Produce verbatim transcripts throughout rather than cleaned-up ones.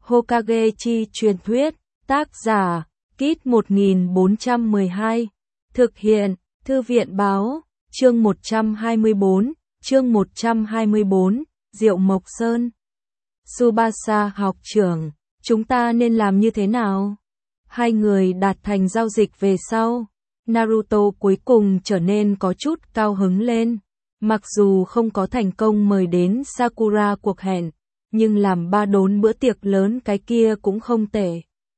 Hokage chi truyền thuyết, tác giả, Kit một nghìn bốn trăm mười hai, thực hiện, Thư viện báo, chương một trăm hai mươi bốn, chương một trăm hai mươi bốn, Diệu Mộc Sơn. Tsubasa học trưởng, chúng ta nên làm như thế nào? Hai người đạt thành giao dịch về sau, Naruto cuối cùng trở nên có chút cao hứng lên. Mặc dù không có thành công mời đến Sakura cuộc hẹn, nhưng làm ba đốn bữa tiệc lớn cái kia cũng không tệ.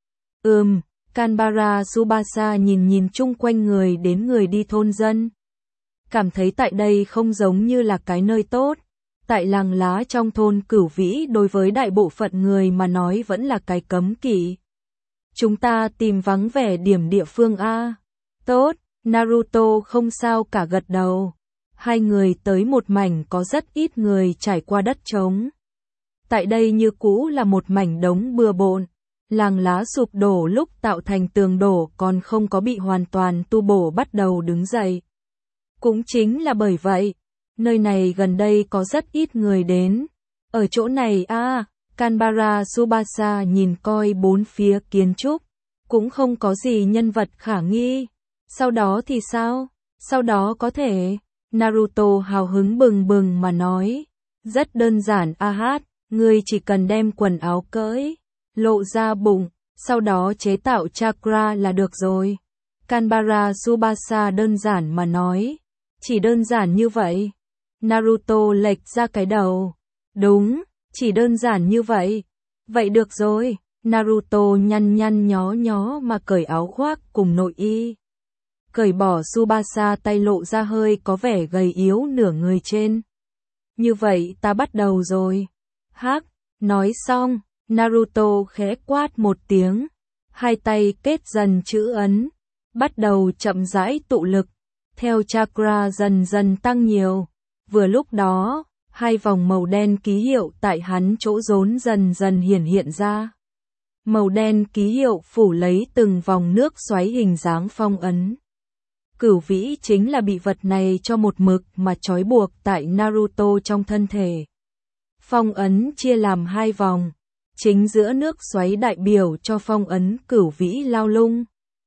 Ừm, Kanbara Tsubasa nhìn nhìn chung quanh người đến người đi thôn dân. Cảm thấy tại đây không giống như là cái nơi tốt. Tại làng lá trong thôn Cửu Vĩ đối với đại bộ phận người mà nói vẫn là cái cấm kỵ. Chúng ta tìm vắng vẻ điểm địa phương A. Tốt, Naruto không sao cả gật đầu. Hai người tới một mảnh có rất ít người trải qua đất trống. Tại đây như cũ là một mảnh đống bừa bộn. Làng lá sụp đổ lúc tạo thành tường đổ còn không có bị hoàn toàn tu bổ bắt đầu đứng dậy. Cũng chính là bởi vậy, nơi này gần đây có rất ít người đến. Ở chỗ này a, à, Kanbara Tsubasa nhìn coi bốn phía kiến trúc, cũng không có gì nhân vật khả nghi. Sau đó thì sao? Sau đó có thể, Naruto hào hứng bừng bừng mà nói. Rất đơn giản a hát, ngươi chỉ cần đem quần áo cởi, lộ ra bụng, sau đó chế tạo chakra là được rồi. Kanbara Tsubasa đơn giản mà nói. Chỉ đơn giản như vậy. Naruto lệch ra cái đầu. Đúng, chỉ đơn giản như vậy. Vậy được rồi. Naruto nhăn nhăn nhó nhó mà cởi áo khoác cùng nội y. Cởi bỏ Tsubasa tay lộ ra hơi có vẻ gầy yếu nửa người trên. Như vậy ta bắt đầu rồi. Hắc, nói xong, Naruto khẽ quát một tiếng. Hai tay kết dần chữ ấn. Bắt đầu chậm rãi tụ lực. Theo chakra dần dần tăng nhiều. Vừa lúc đó, hai vòng màu đen ký hiệu tại hắn chỗ rốn dần dần hiển hiện ra. Màu đen ký hiệu phủ lấy từng vòng nước xoáy hình dáng phong ấn. Cửu Vĩ chính là bị vật này cho một mực mà trói buộc tại Naruto trong thân thể. Phong ấn chia làm hai vòng. Chính giữa nước xoáy đại biểu cho phong ấn Cửu Vĩ lao lung.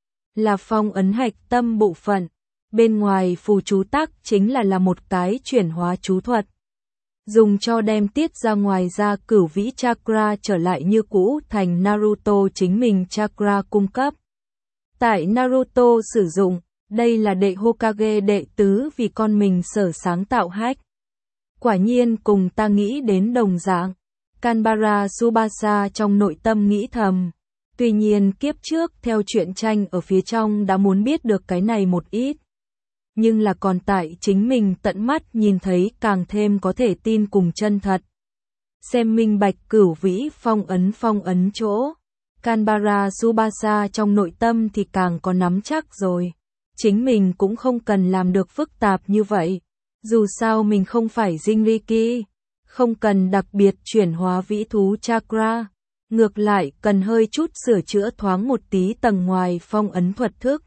Là phong ấn hạch tâm bộ phận. Bên ngoài phù chú tác chính là là một cái chuyển hóa chú thuật. Dùng cho đem tiết ra ngoài ra Cửu Vĩ chakra trở lại như cũ thành Naruto chính mình chakra cung cấp. Tại Naruto sử dụng, đây là đệ Hokage đệ tứ vì con mình sở sáng tạo hack. Quả nhiên cùng ta nghĩ đến đồng dạng. Kanbara Tsubasa trong nội tâm nghĩ thầm. Tuy nhiên kiếp trước theo truyện tranh ở phía trong đã muốn biết được cái này một ít. Nhưng là còn tại chính mình tận mắt nhìn thấy càng thêm có thể tin cùng chân thật. Xem minh bạch Cửu Vĩ phong ấn phong ấn chỗ. Kanbara Tsubasa trong nội tâm thì càng có nắm chắc rồi. Chính mình cũng không cần làm được phức tạp như vậy. Dù sao mình không phải Jinriki. Không cần đặc biệt chuyển hóa vĩ thú chakra. Ngược lại cần hơi chút sửa chữa thoáng một tí tầng ngoài phong ấn thuật thức.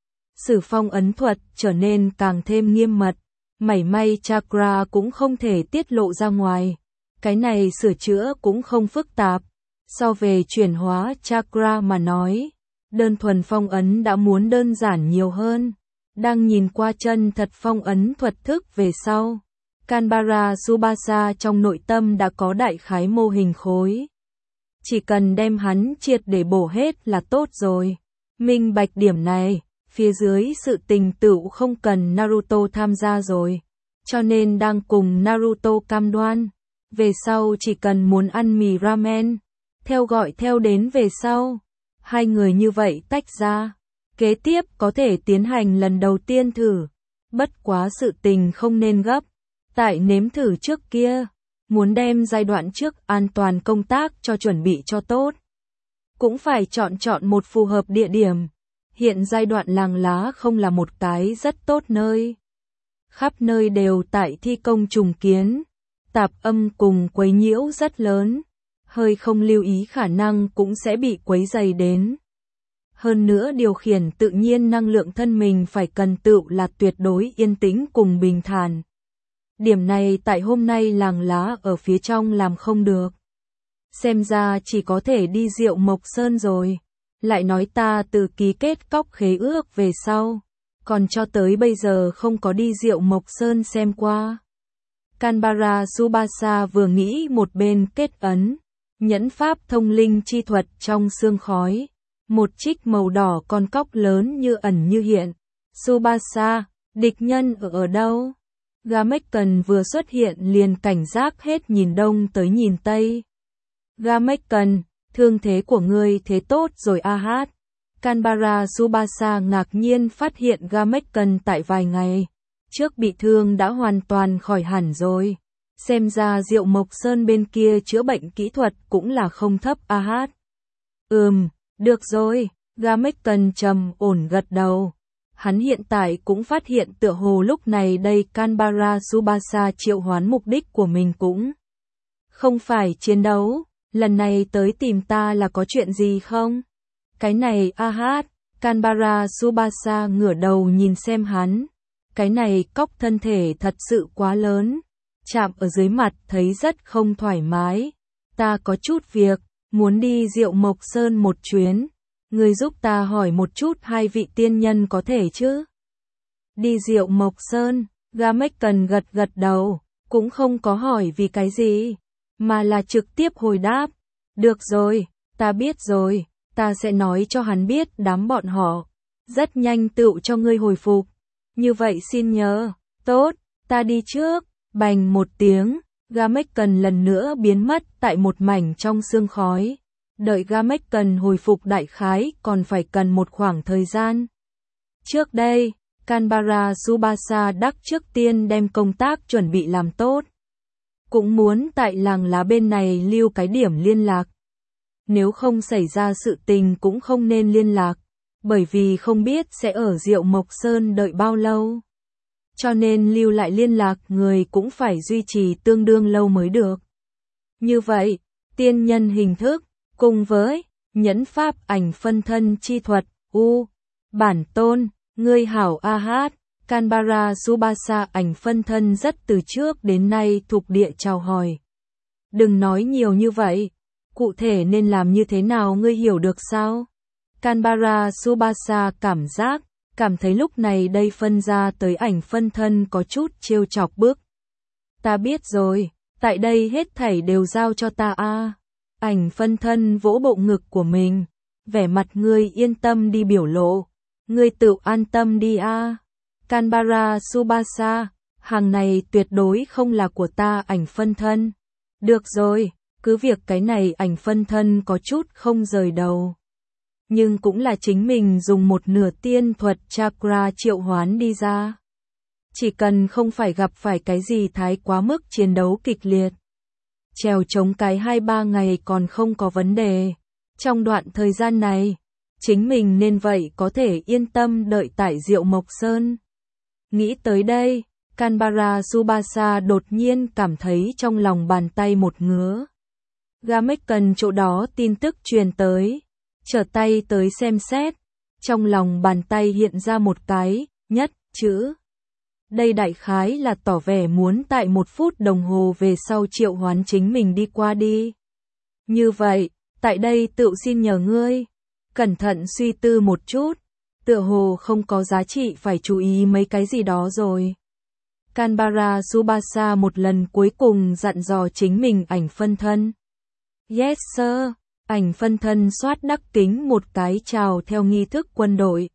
Sử phong ấn thuật trở nên càng thêm nghiêm mật, mảy may chakra cũng không thể tiết lộ ra ngoài. Cái này sửa chữa cũng không phức tạp. So về chuyển hóa chakra mà nói, đơn thuần phong ấn đã muốn đơn giản nhiều hơn. Đang nhìn qua chân thật phong ấn thuật thức về sau, Kanbara Tsubasa trong nội tâm đã có đại khái mô hình khối. Chỉ cần đem hắn triệt để bổ hết là tốt rồi. Minh bạch điểm này. Phía dưới sự tình tựu không cần Naruto tham gia rồi. Cho nên đang cùng Naruto cam đoan. Về sau chỉ cần muốn ăn mì ramen. Theo gọi theo đến về sau. Hai người như vậy tách ra. Kế tiếp có thể tiến hành lần đầu tiên thử. Bất quá sự tình không nên gấp. Tại nếm thử trước kia. Muốn đem giai đoạn trước an toàn công tác cho chuẩn bị cho tốt. Cũng phải chọn chọn một phù hợp địa điểm. Hiện giai đoạn làng lá không là một cái rất tốt nơi. Khắp nơi đều tại thi công trùng kiến. Tạp âm cùng quấy nhiễu rất lớn. Hơi không lưu ý khả năng cũng sẽ bị quấy dày đến. Hơn nữa điều khiển tự nhiên năng lượng thân mình phải cần tựu là tuyệt đối yên tĩnh cùng bình thản. Điểm này tại hôm nay làng lá ở phía trong làm không được. xem ra chỉ có thể đi Diệu Mộc Sơn rồi. Lại nói ta từ ký kết cóc khế ước về sau, còn cho tới bây giờ không có đi Diệu Mộc Sơn xem qua. Canberra Tsubasa vừa nghĩ một bên kết ấn, nhẫn pháp thông linh chi thuật trong sương khói. Một trích màu đỏ con cóc lớn như ẩn như hiện. Tsubasa, địch nhân ở ở đâu? Gameken vừa xuất hiện liền cảnh giác hết nhìn đông tới nhìn tây. Gameken, thương thế của ngươi thế tốt rồi a hát. Canberra Tsubasa ngạc nhiên phát hiện Gameken tại vài ngày trước bị thương đã hoàn toàn khỏi hẳn rồi. Xem ra Diệu Mộc Sơn bên kia chữa bệnh kỹ thuật cũng là không thấp a hát. Ừm, được rồi, Gameken trầm ổn gật đầu. Hắn hiện tại cũng phát hiện tựa hồ lúc này đây Canberra Tsubasa triệu hoán mục đích của mình cũng không phải chiến đấu, lần này tới tìm ta là có chuyện gì không? Cái này a hát, Canberra Tsubasa ngửa đầu nhìn xem hắn. Cái này cóc thân thể thật sự quá lớn, chạm ở dưới mặt thấy rất không thoải mái. Ta có chút việc, muốn đi Diệu Mộc Sơn một chuyến. Ngươi giúp ta hỏi một chút hai vị tiên nhân có thể chứ? Đi Diệu Mộc Sơn, Gameken gật gật đầu, cũng không có hỏi vì cái gì, mà là trực tiếp hồi đáp. Được rồi, ta biết rồi, ta sẽ nói cho hắn biết đám bọn họ. Rất nhanh tựu cho ngươi hồi phục. Như vậy xin nhớ, tốt, ta đi trước. Bành một tiếng, Gameken lần nữa biến mất tại một mảnh trong sương khói. Đợi Gameken hồi phục đại khái còn phải cần một khoảng thời gian. Trước đây, Canberra Tsubasa đắc trước tiên đem công tác chuẩn bị làm tốt. Cũng muốn tại làng lá bên này lưu cái điểm liên lạc. Nếu không xảy ra sự tình cũng không nên liên lạc, bởi vì không biết sẽ ở Diệu Mộc Sơn đợi bao lâu. Cho nên lưu lại liên lạc người cũng phải duy trì tương đương lâu mới được. Như vậy, tiên nhân hình thức, cùng với nhẫn pháp ảnh phân thân chi thuật, u, bản tôn, ngươi hảo a hát, Canberra Tsubasa ảnh phân thân rất từ trước đến nay thuộc địa chào hỏi. Đừng nói nhiều như vậy, cụ thể nên làm như thế nào ngươi hiểu được sao? Canberra Tsubasa cảm giác, cảm thấy lúc này đây phân ra tới ảnh phân thân có chút trêu chọc bức. Ta biết rồi, tại đây hết thảy đều giao cho ta a. Ảnh phân thân vỗ bộ ngực của mình, vẻ mặt ngươi yên tâm đi biểu lộ, ngươi tự an tâm đi a. Canberra Tsubasa, hàng này tuyệt đối không là của ta ảnh phân thân. Được rồi, cứ việc cái này ảnh phân thân có chút không rời đầu. Nhưng cũng là chính mình dùng một nửa tiên thuật chakra triệu hoán đi ra. Chỉ cần không phải gặp phải cái gì thái quá mức chiến đấu kịch liệt. Trèo chống cái hai ba ngày còn không có vấn đề. Trong đoạn thời gian này, chính mình nên vậy có thể yên tâm đợi tại Diệu Mộc Sơn. Nghĩ tới đây, Canberra Tsubasa đột nhiên cảm thấy trong lòng bàn tay một ngứa. Gameken chỗ đó tin tức truyền tới, trở tay tới xem xét, trong lòng bàn tay hiện ra một cái, nhất, chữ. Đây đại khái là tỏ vẻ muốn tại một phút đồng hồ về sau triệu hoán chính mình đi qua đi. Như vậy, tại đây tự xin nhờ ngươi, cẩn thận suy tư một chút, tựa hồ không có giá trị phải chú ý mấy cái gì đó rồi. Canberra Tsubasa một lần cuối cùng dặn dò chính mình ảnh phân thân. Yes sir, ảnh phân thân soát đắc kính một cái chào theo nghi thức quân đội.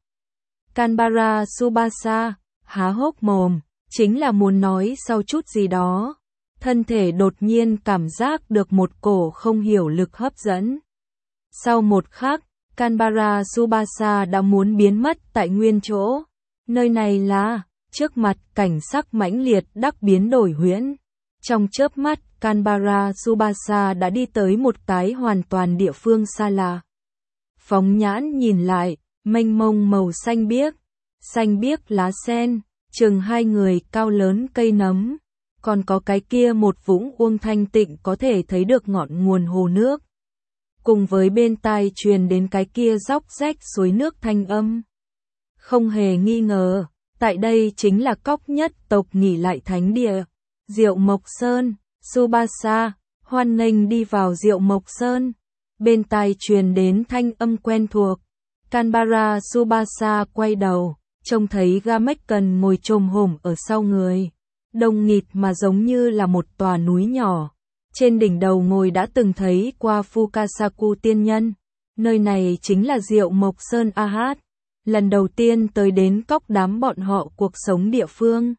Canberra Tsubasa, há hốc mồm, chính là muốn nói sau chút gì đó. Thân thể đột nhiên cảm giác được một cổ không hiểu lực hấp dẫn. Sau một khắc, Canberra Tsubasa đã muốn biến mất tại nguyên chỗ. Nơi này là, trước mặt cảnh sắc mãnh liệt đắc biến đổi huyễn. Trong chớp mắt, Canberra Tsubasa đã đi tới một cái hoàn toàn địa phương xa lạ. Phóng nhãn nhìn lại, mênh mông màu xanh biếc, xanh biếc lá sen, chừng hai người cao lớn cây nấm, còn có cái kia một vũng uông thanh tịnh có thể thấy được ngọn nguồn hồ nước. Cùng với bên tai truyền đến cái kia róc rách suối nước thanh âm. Không hề nghi ngờ, tại đây chính là cóc nhất tộc nghỉ lại thánh địa, Diệu Mộc Sơn. Tsubasa, hoan nghênh đi vào Diệu Mộc Sơn. Bên tai truyền đến thanh âm quen thuộc. Canberra Tsubasa quay đầu, trông thấy Gamekken ngồi chồm hổm ở sau người. Đông nghịt mà giống như là một tòa núi nhỏ. Trên đỉnh đầu ngồi đã từng thấy qua Fukasaku tiên nhân. Nơi này chính là Diệu Mộc Sơn a hát. Lần đầu tiên tới đến cốc đám bọn họ cuộc sống địa phương.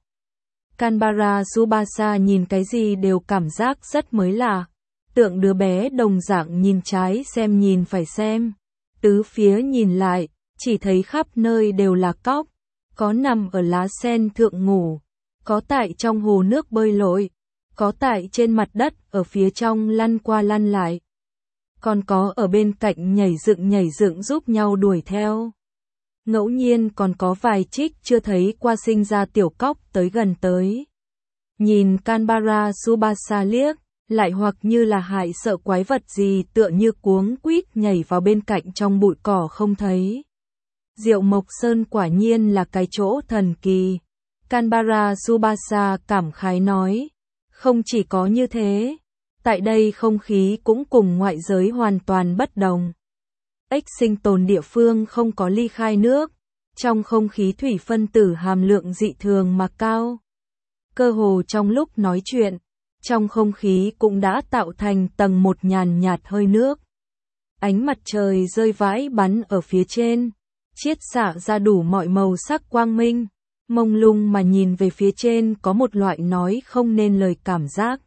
Canberra Tsubasa nhìn cái gì đều cảm giác rất mới lạ. Tượng đứa bé đồng dạng nhìn trái xem nhìn phải xem. Tứ phía nhìn lại, chỉ thấy khắp nơi đều là cóc. Có nằm ở lá sen thượng ngủ. Có tại trong hồ nước bơi lội. Có tại trên mặt đất ở phía trong lăn qua lăn lại. Còn có ở bên cạnh nhảy dựng nhảy dựng giúp nhau đuổi theo. Ngẫu nhiên còn có vài trích chưa thấy qua sinh ra tiểu cóc tới gần tới. Nhìn Canberra Tsubasa liếc, lại hoặc như là hại sợ quái vật gì tựa như cuống quýt nhảy vào bên cạnh trong bụi cỏ không thấy. Diệu Mộc Sơn quả nhiên là cái chỗ thần kỳ. Canberra Tsubasa cảm khái nói. Không chỉ có như thế, tại đây không khí cũng cùng ngoại giới hoàn toàn bất đồng. Ếch sinh tồn địa phương không có ly khai nước, trong không khí thủy phân tử hàm lượng dị thường mà cao. Cơ hồ trong lúc nói chuyện, trong không khí cũng đã tạo thành tầng một nhàn nhạt hơi nước. Ánh mặt trời rơi vãi bắn ở phía trên, chiết xạ ra đủ mọi màu sắc quang minh. Mông lung mà nhìn về phía trên có một loại nói không nên lời cảm giác.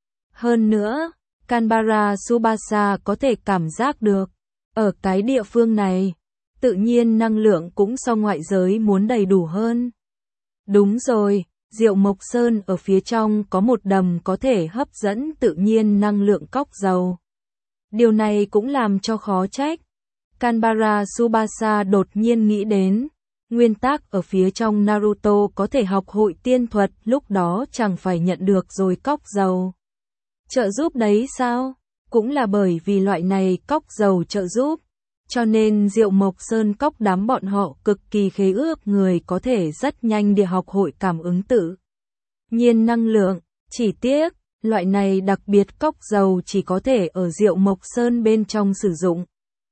Hơn nữa, Canberra Tsubasa có thể cảm giác được, ở cái địa phương này, tự nhiên năng lượng cũng so ngoại giới muốn đầy đủ hơn. Đúng rồi, Diệu Mộc Sơn ở phía trong có một đầm có thể hấp dẫn tự nhiên năng lượng cóc dầu. Điều này cũng làm cho khó trách. Canberra Tsubasa đột nhiên nghĩ đến. Nguyên tắc ở phía trong Naruto có thể học hội tiên thuật, lúc đó chẳng phải nhận được rồi cóc dầu trợ giúp đấy sao? Cũng là bởi vì loại này cóc dầu trợ giúp, cho nên Diệu Mộc Sơn cóc đám bọn họ cực kỳ khế ước người có thể rất nhanh để học hội cảm ứng tự nhiên năng lượng. Chỉ tiếc, loại này đặc biệt cóc dầu chỉ có thể ở Diệu Mộc Sơn bên trong sử dụng.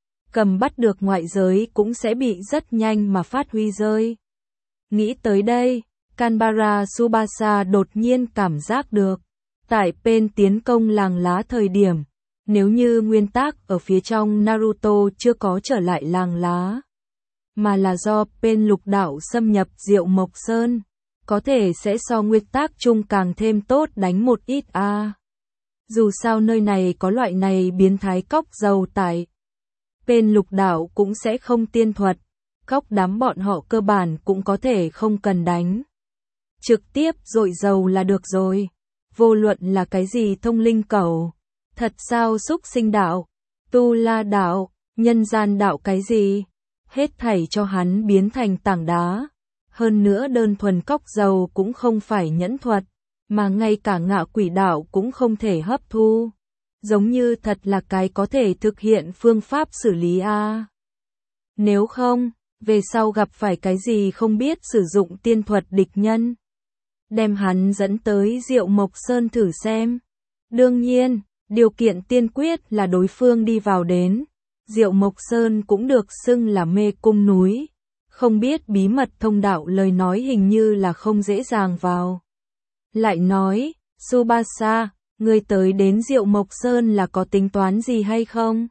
Cầm bắt được ngoại giới cũng sẽ bị rất nhanh mà phát huy rơi. Nghĩ tới đây, Canberra Tsubasa đột nhiên cảm giác được, tại bên tiến công làng lá thời điểm, nếu như nguyên tắc ở phía trong Naruto chưa có trở lại làng lá, mà là do bên lục đạo xâm nhập Diệu Mộc Sơn, có thể sẽ so nguyên tắc chung càng thêm tốt đánh một ít a. À. Dù sao nơi này có loại này biến thái cóc dầu tại bên lục đạo cũng sẽ không tiên thuật, cóc đám bọn họ cơ bản cũng có thể không cần đánh. Trực tiếp dội dầu là được rồi. Vô luận là cái gì thông linh cầu, thật sao xúc sinh đạo, tu la đạo, nhân gian đạo cái gì, hết thảy cho hắn biến thành tảng đá. Hơn nữa đơn thuần cóc dầu cũng không phải nhẫn thuật, mà ngay cả ngạ quỷ đạo cũng không thể hấp thu. Giống như thật là cái có thể thực hiện phương pháp xử lý a. À. Nếu không, về sau gặp phải cái gì không biết sử dụng tiên thuật địch nhân, đem hắn dẫn tới Diệu Mộc Sơn thử xem. Đương nhiên, điều kiện tiên quyết là đối phương đi vào đến. Diệu Mộc Sơn cũng được xưng là mê cung núi. Không biết bí mật thông đạo lời nói hình như là không dễ dàng vào. Lại nói, Tsubasa, ngươi tới đến Diệu Mộc Sơn là có tính toán gì hay không?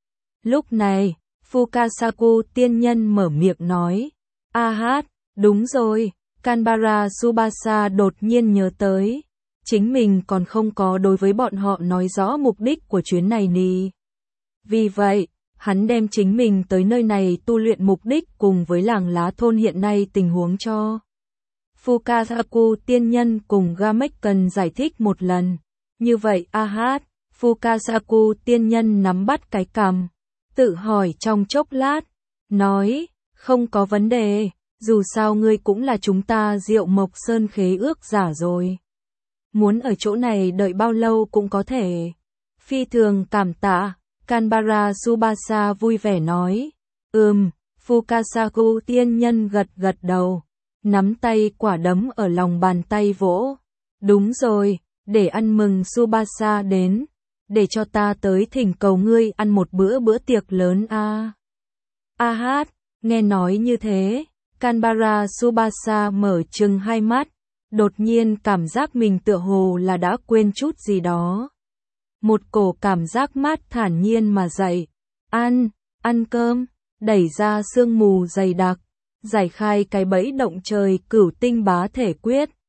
Lúc này, Fukasaku tiên nhân mở miệng nói. A hát, đúng rồi, Canberra Tsubasa đột nhiên nhớ tới. Chính mình còn không có đối với bọn họ nói rõ mục đích của chuyến này nì. Vì vậy, hắn đem chính mình tới nơi này tu luyện mục đích cùng với làng lá thôn hiện nay tình huống cho Fukasaku tiên nhân cùng Gamekken giải thích một lần. Như vậy a hát, Fukasaku tiên nhân nắm bắt cái cằm, tự hỏi trong chốc lát, nói, không có vấn đề, dù sao ngươi cũng là chúng ta Diệu Mộc Sơn khế ước giả rồi. Muốn ở chỗ này đợi bao lâu cũng có thể. Phi thường cảm tạ, Canberra Tsubasa vui vẻ nói. Ừm, Fukasaku tiên nhân gật gật đầu, nắm tay quả đấm ở lòng bàn tay vỗ. Đúng rồi, để ăn mừng Tsubasa đến, để cho ta tới thỉnh cầu ngươi ăn một bữa bữa tiệc lớn a. A hát, nghe nói như thế, Canberra Tsubasa mở trừng hai mắt, đột nhiên cảm giác mình tựa hồ là đã quên chút gì đó. Một cổ cảm giác mát thản nhiên mà dậy, ăn, ăn cơm, đẩy ra sương mù dày đặc, giải khai cái bẫy động trời cửu tinh bá thể quyết,